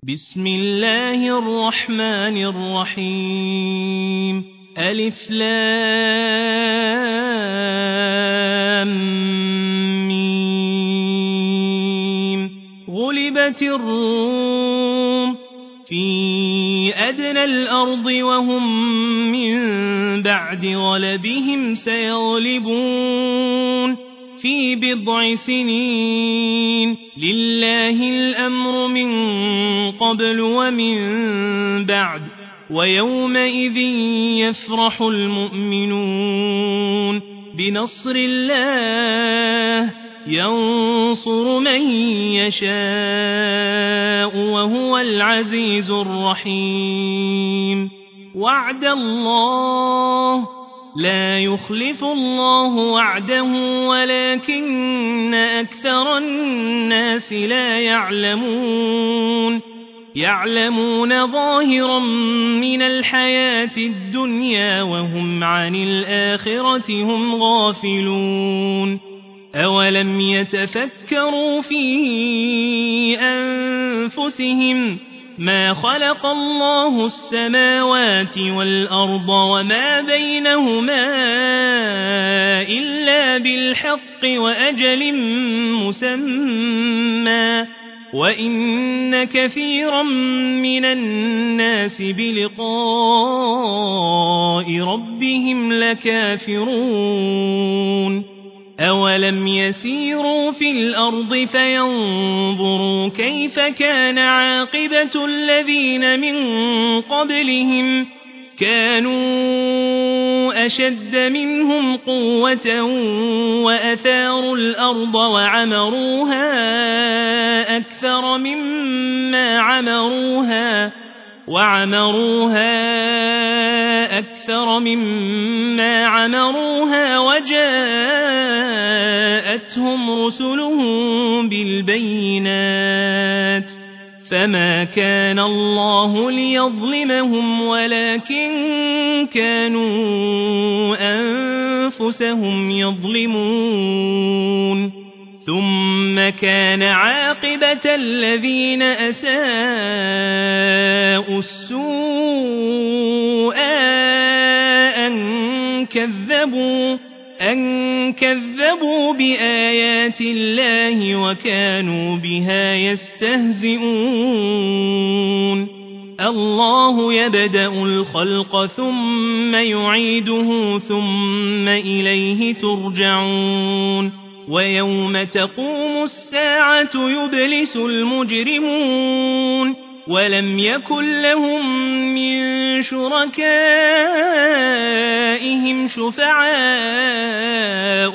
بسم الله الرحمن الرحيم ألف لام ميم غلبت الروم في أدنى الأرض وهم من بعد غلبهم سيغلبون في بضع سنين لله الأمر من قبل ومن بعد ويومئذ يفرح المؤمنون بنصر الله ينصر من يشاء وهو العزيز الرحيم وعد الله لا يخلف الله وعده ولكن أكثر الناس لا يعلمون ظاهرا من الحياة الدنيا وهم عن الآخرة هم غافلون أولم يتفكروا في أنفسهم ما خلق الله السماوات والأرض وما بينهما إلا بالحق وأجل مسمى وإن كثيرا من الناس بلقاء ربهم لكافرون أولم يسيروا في الأرض فينظروا كيف كان عاقبة الذين من قبلهم كانوا أشد منهم قوة وأثاروا الأرض وعمروها أكثر مما عمروها وجاءتهم رسلهم بالبينات فما كان الله ليظلمهم ولكن كانوا أنفسهم يظلمون ثم كان عاقبة الذين أساءوا السوء أن كذبوا بآيات الله وكانوا بها يستهزئون الله يبدأ الخلق ثم يعيده ثم إليه ترجعون ويوم تقوم الساعة يبلس المجرمون ولم يكن لهم من شركائهم شفعاء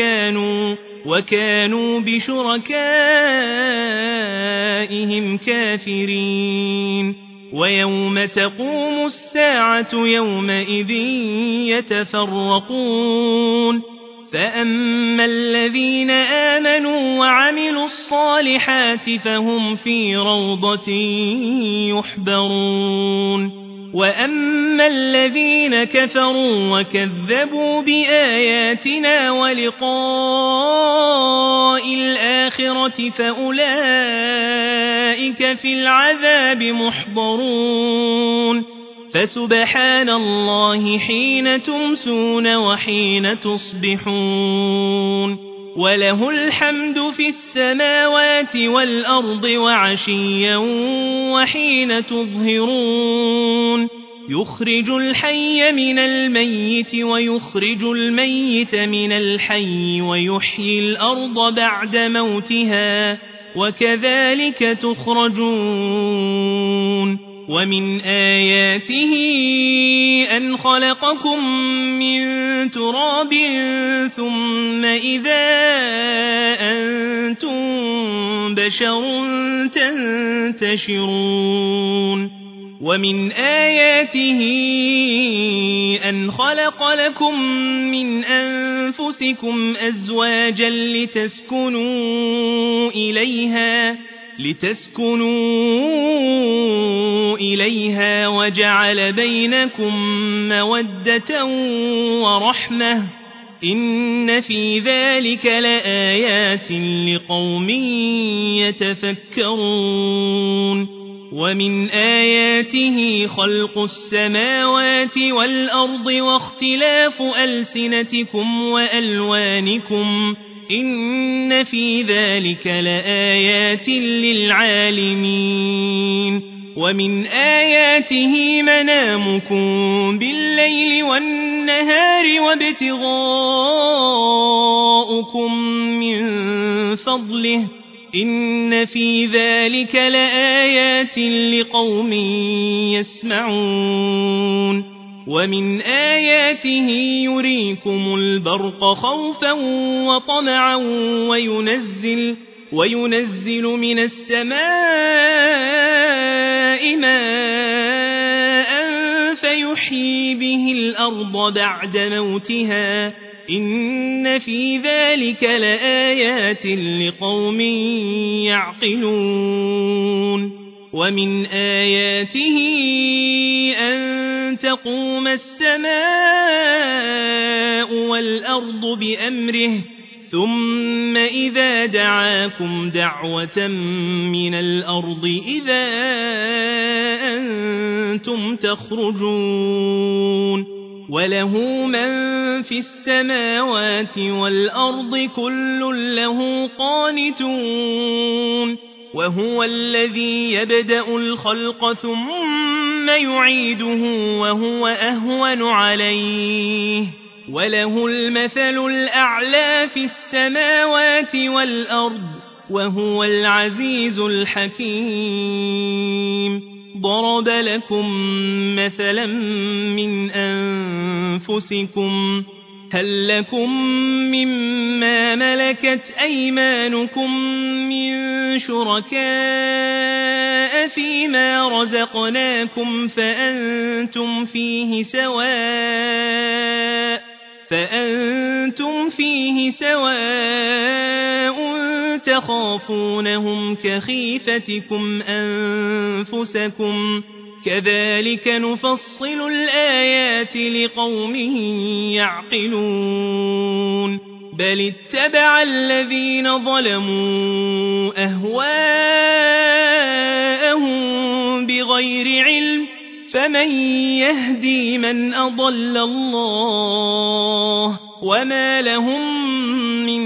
وكانوا بشركائهم كافرين ويوم تقوم الساعة يومئذ يتفرقون فأما الذين آمنوا وعملوا الصالحات فهم في روضة يحبرون وأما الذين كفروا وكذبوا بآياتنا ولقاء الآخرة فأولئك في العذاب محضرون فسبحان الله حين تمسون وحين تصبحون وله الحمد في السماوات والأرض وعشيا وحين تظهرون يخرج الحي من الميت ويخرج الميت من الحي ويحيي الأرض بعد موتها وكذلك تخرجون ومن آياته أن خلقكم من تراب ثم إذا أنتم بشر تنتشرون ومن آياته أن خلق لكم من أنفسكم أزواجا لتسكنوا إليها وجعل بينكم مودة ورحمة إن في ذلك لآيات لقوم يتفكرون ومن آياته خلق السماوات والأرض واختلاف ألسنتكم وألوانكم إن في ذلك لآيات للعالمين ومن آياته منامكم بالليل والنهار وابتغاؤكم من فضله إن في ذلك لآيات لقوم يسمعون ومن آياته يريكم البرق خوفا وطمعا وينزل من السماء ماء فيحيي به الأرض بعد موتها إن في ذلك لآيات لقوم يعقلون ومن آياته أن تقوم السماء والأرض بأمره ثم إذا دعاكم دعوة من الأرض إذا أنتم تخرجون وله من في السماوات والأرض كل له قانتون وهو الذي يبدأ الخلق ثم يعيده وهو أهون عليه وله المثل الأعلى في السماوات والأرض وهو العزيز الحكيم ضرب لكم مثلا من أنفسكم هل لكم مما ملكت أيمانكم من شركاء فيما رزقناكم فأنتم فيه سواء تخافونهم كخيفتكم أنفسكم كذلك نفصل الآيات لقوم يعقلون بل اتبع الذين ظلموا أهواءهم بغير علم فمن يهدي من أضل الله وما لهم من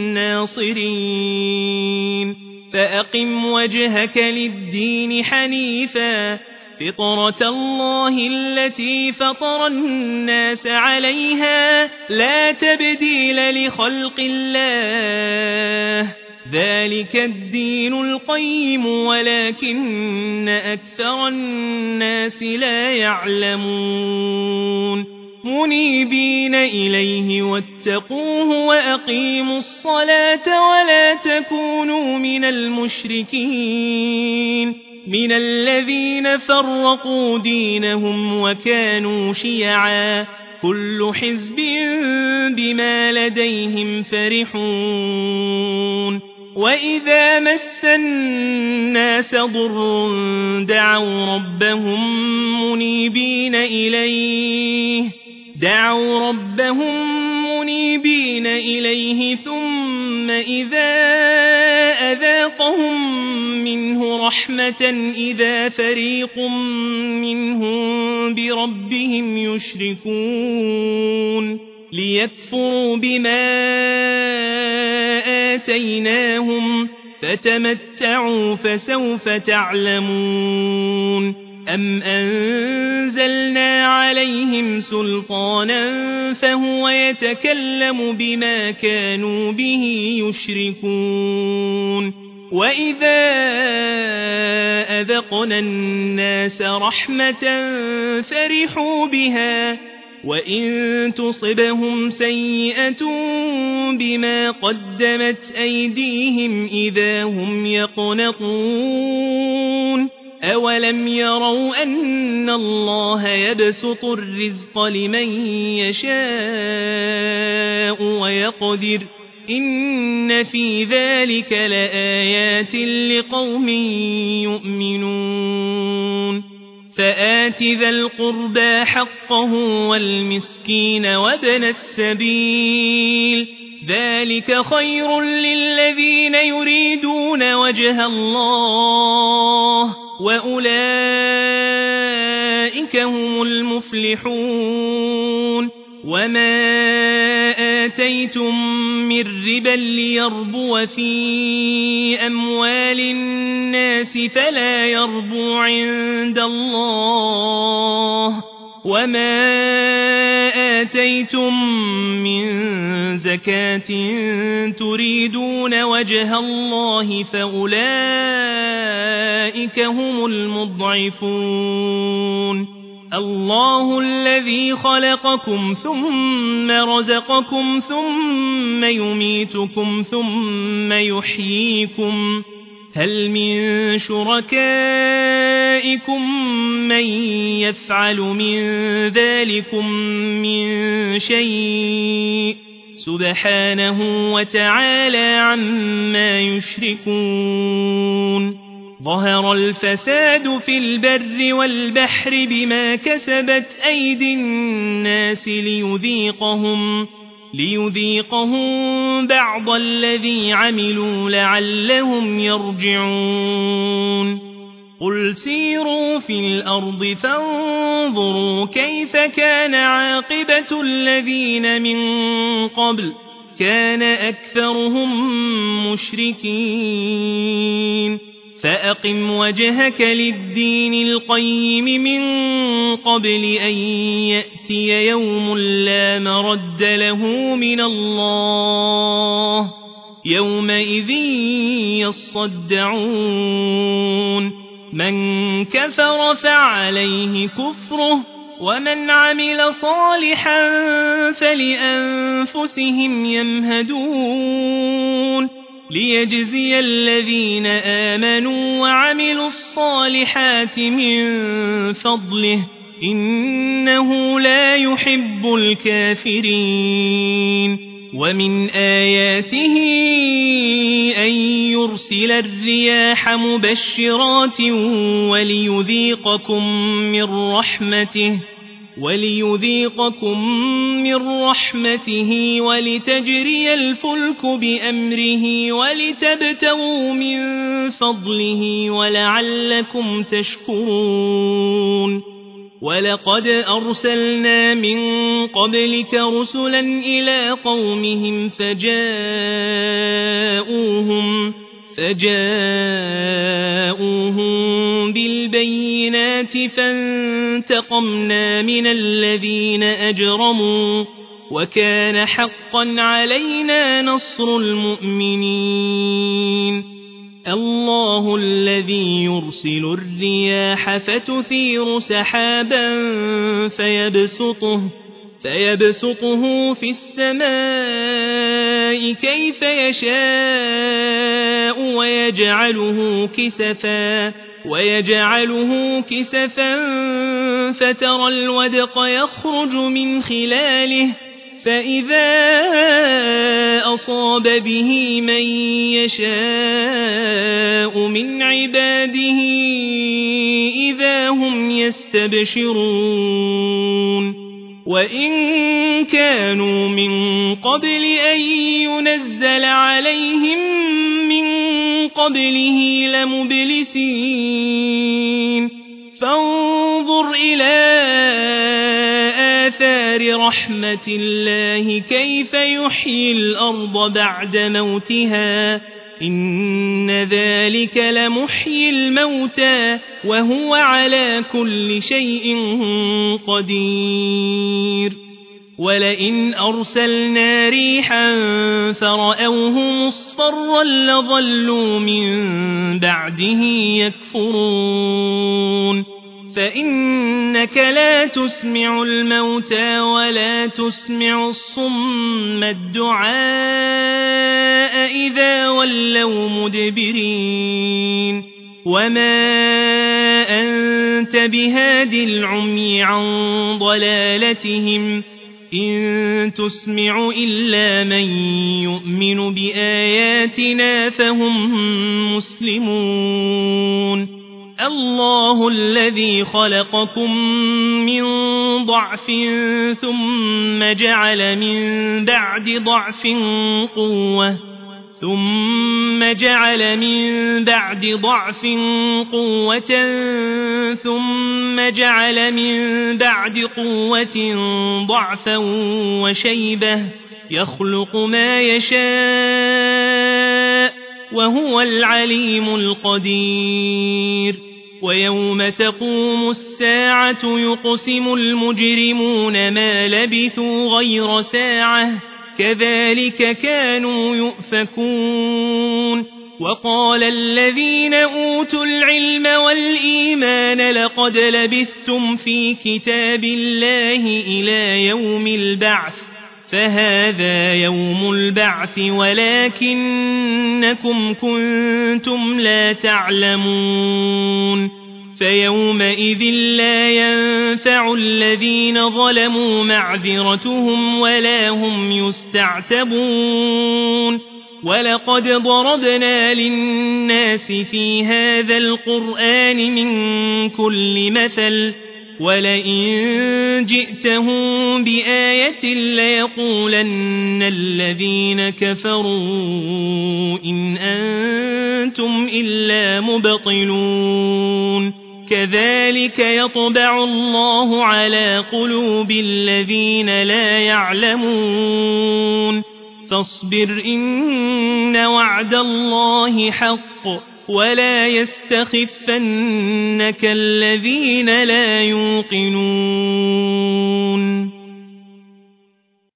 ناصرين فأقم وجهك للدين حنيفا فطرة الله التي فطر الناس عليها لا تبديل لخلق الله ذلك الدين القيم ولكن أكثر الناس لا يعلمون منيبين إليه واتقوه وأقيموا الصلاة ولا تكونوا من المشركين من الذين فرقوا دينهم وكانوا شيعا كل حزب بما لديهم فرحون وإذا مس الناس ضر دعوا ربهم منيبين إليه ثم إذا أذاقهم منه رحمة إذا فريق منهم بربهم يشركون ليكفروا بما آتيناهم فتمتعوا فسوف تعلمون أم أنزلنا عليهم سلطانا فهو يتكلم بما كانوا به يشركون وإذا أذقنا الناس رحمة فرحوا بها وإن تصبهم سيئة بما قدمت أيديهم إذا هم يقنطون أولم يروا أن الله يبسط الرزق لمن يشاء ويقدر إن في ذلك لآيات لقوم يؤمنون فآت ذا القربى حقه والمسكين وابن السبيل ذلك خير للذين يريدون وجه الله وأولئك هم المفلحون وما آتيتم من ربا ليربو في أموال الناس فلا يربو عند الله وما آتيتم من زكاة تريدون وجه الله فأولئك هم المضعفون الله الذي خلقكم ثم رزقكم ثم يميتكم ثم يحييكم هل من شركائكم من يفعل من ذلكم من شيء سبحانه وتعالى عما يشركون ظهر الفساد في البر والبحر بما كسبت أيدي الناس ليذيقهم بعض الذي عملوا لعلهم يرجعون قل سيروا في الأرض فانظروا كيف كان عاقبة الذين من قبل كان أكثرهم مشركين فأقم وجهك للدين القيم من قبل أن يأتي يوم لا مرد له من الله يومئذ يصدعون من كفر فعليه كفره ومن عمل صالحا فلأنفسهم يمهدون ليجزي الذين آمنوا وعملوا الصالحات من فضله إنه لا يحب الكافرين ومن آياته أن يرسل الرياح مبشرات وليذيقكم من رحمته ولتجري الفلك بأمره ولتبتغوا من فضله ولعلكم تشكرون ولقد أرسلنا من قبلك رسلا إلى قومهم فجاءوهم بالبينات فانتقمنا من الذين أجرموا وكان حقا علينا نصر المؤمنين الله الذي يرسل الرياح فتثير سحابا فيبسطه في السماء كيف يشاء ويجعله كسفا فترى الودق يخرج من خلاله فإذا أصاب به من يشاء من عباده إذا هم يستبشرون وإن كانوا من قبل أن ينزل عليهم من قبله لمبلسين فانظر إلى آثار رحمة الله كيف يحيي الأرض بعد موتها إن ذلك لمحيي الموتى وهو على كل شيء قدير ولئن أرسلنا ريحا فرأوه مصفرا لظلوا من بعده يكفرون فإنك لا تسمع الموتى ولا تسمع الصم الدعاء إذا ولوا مدبرين وما أنت بهاد العمي عن ضلالتهم إن تسمع إلا من يؤمن بآياتنا فهم مسلمون الله الذي خلقكم من ضعف ثم جعل من بعد ضعف قوة ثم جعل من بعد ضعف قوة ثم جعل من بعد قوة ضعفا وشيبة يخلق ما يشاء وهو العليم القدير ويوم تقوم الساعة يقسم المجرمون ما لبثوا غير ساعة كذلك كانوا يؤفكون وقال الذين أوتوا العلم والإيمان لقد لبثتم في كتاب الله إلى يوم البعث فهذا يوم البعث ولكنكم كنتم لا تعلمون فيومئذ لا ينفع الذين ظلموا معذرتهم ولا هم يستعتبون ولقد ضربنا للناس في هذا القرآن من كل مثل ولئن جئتهم بآية ليقولن الذين كفروا إن أنتم إلا مبطلون كذلك يطبع الله على قلوب الذين لا يعلمون فاصبر إن وعد الله حق ولا يستخفنك الذين لا يوقنون